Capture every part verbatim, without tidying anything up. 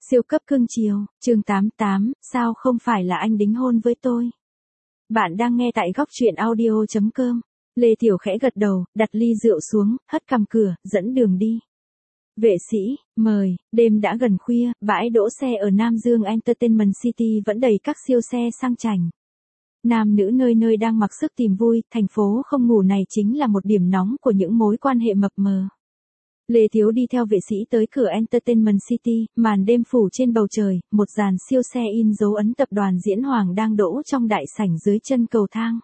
Siêu cấp cưng chiều, chương tám mươi tám, sao không phải là anh đính hôn với tôi? Bạn đang nghe tại góc truyện audio chấm com. Lê Tiểu khẽ gật đầu, đặt ly rượu xuống, hất cằm cửa, dẫn đường đi. Vệ sĩ, mời, đêm đã gần khuya, bãi đỗ xe ở Nam Dương Entertainment City vẫn đầy các siêu xe sang chảnh. Nam nữ nơi nơi đang mặc sức tìm vui, thành phố không ngủ này chính là một điểm nóng của những mối quan hệ mập mờ. Lê Thiếu đi theo vệ sĩ tới cửa Entertainment City, màn đêm phủ trên bầu trời, một dàn siêu xe in dấu ấn tập đoàn Diễn Hoàng đang đỗ trong đại sảnh dưới chân cầu thang.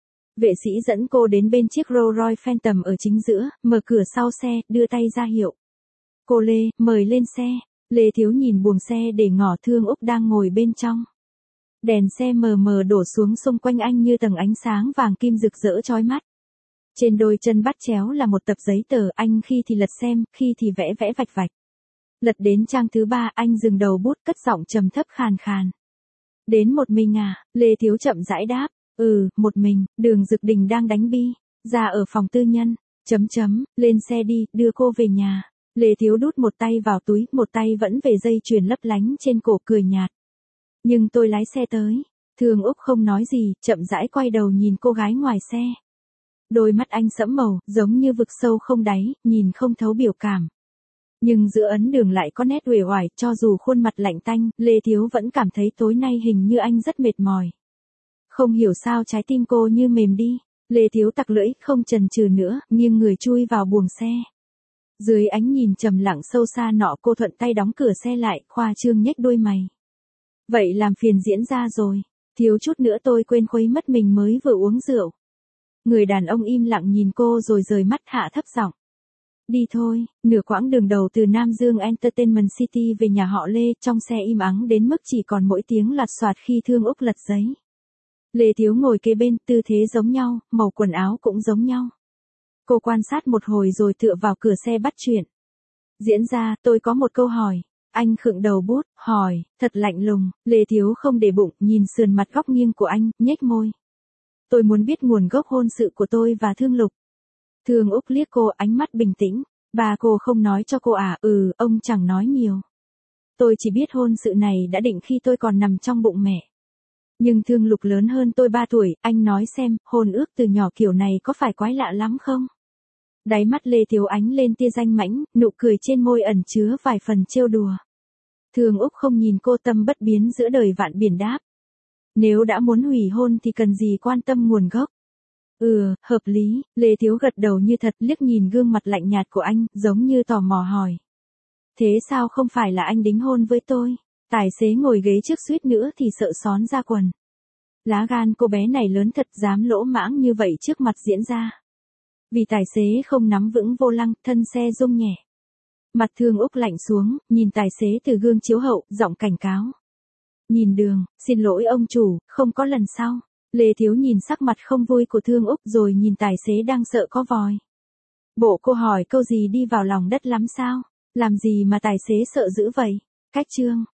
Vệ sĩ dẫn cô đến bên chiếc Rolls Royce Phantom ở chính giữa, mở cửa sau xe, đưa tay ra hiệu. Cô Lê, mời lên xe. Lê Thiếu nhìn buồng xe để ngỏ Thương Úc đang ngồi bên trong. Đèn xe mờ mờ đổ xuống xung quanh anh như tầng ánh sáng vàng kim rực rỡ chói mắt. Trên đôi chân bắt chéo là một tập giấy tờ, anh khi thì lật xem, khi thì vẽ vẽ vạch vạch. Lật đến trang thứ ba, anh dừng đầu bút, cất giọng trầm thấp khàn khàn. Đến một mình à? Lê Thiếu chậm rãi đáp. Ừ, một mình, Đường Dực Đình đang đánh bi. Ra ở phòng tư nhân. Chấm chấm, lên xe đi, đưa cô về nhà. Lê Thiếu đút một tay vào túi, một tay vẫn về dây chuyền lấp lánh trên cổ, cười nhạt. Nhưng tôi lái xe tới. Thường Úc không nói gì, chậm rãi quay đầu nhìn cô gái ngoài xe. Đôi mắt anh sẫm màu, giống như vực sâu không đáy, nhìn không thấu biểu cảm. Nhưng giữa ấn đường lại có nét uể oải, cho dù khuôn mặt lạnh tanh, Lê Thiếu vẫn cảm thấy tối nay hình như anh rất mệt mỏi. Không hiểu sao trái tim cô như mềm đi. Lê Thiếu tặc lưỡi, không chần chừ nữa, nghiêng người chui vào buồng xe. Dưới ánh nhìn trầm lặng sâu xa nọ, cô thuận tay đóng cửa xe lại, khoa trương nhếch đôi mày. Vậy làm phiền diễn ra rồi. Thiếu chút nữa tôi quên khuấy mất mình mới vừa uống rượu. Người đàn ông im lặng nhìn cô rồi rời mắt, hạ thấp giọng. Đi thôi. Nửa quãng đường đầu từ Nam Dương Entertainment City về nhà họ Lê, trong xe im ắng đến mức chỉ còn mỗi tiếng loạt soạt khi Thương Úc lật giấy. Lê Thiếu ngồi kế bên, tư thế giống nhau, màu quần áo cũng giống nhau. Cô quan sát một hồi rồi tựa vào cửa xe bắt chuyện. Diễn ra, tôi có một câu hỏi. Anh khựng đầu bút, hỏi, thật lạnh lùng. Lê Thiếu không để bụng, nhìn sườn mặt góc nghiêng của anh, nhếch môi. Tôi muốn biết nguồn gốc hôn sự của tôi và Thương Lục. Thương Úc liếc cô, ánh mắt bình tĩnh. Bà cô không nói cho cô à? Ừ, ông chẳng nói nhiều. Tôi chỉ biết hôn sự này đã định khi tôi còn nằm trong bụng mẹ. Nhưng Thương Lục lớn hơn tôi ba tuổi, anh nói xem, hôn ước từ nhỏ kiểu này có phải quái lạ lắm không? Đáy mắt Lê Thiếu ánh lên tia danh mãnh, nụ cười trên môi ẩn chứa vài phần trêu đùa. Thương Úc không nhìn cô, tâm bất biến giữa đời vạn biển đáp. Nếu đã muốn hủy hôn thì cần gì quan tâm nguồn gốc. Ừ, hợp lý. Lê Thiếu gật đầu như thật, liếc nhìn gương mặt lạnh nhạt của anh, giống như tò mò hỏi. Thế sao không phải là anh đính hôn với tôi? Tài xế ngồi ghế trước suýt nữa thì sợ xón ra quần. Lá gan cô bé này lớn thật, dám lỗ mãng như vậy trước mặt diễn ra. Vì tài xế không nắm vững vô lăng, thân xe rung nhẹ. Mặt Thương Úc lạnh xuống, nhìn tài xế từ gương chiếu hậu, giọng cảnh cáo. Nhìn đường, xin lỗi ông chủ, không có lần sau. Lê Thiếu nhìn sắc mặt không vui của Thương Úc rồi nhìn tài xế đang sợ có vòi. Bộ cô hỏi câu gì đi vào lòng đất lắm sao? Làm gì mà tài xế sợ dữ vậy? Cách chương.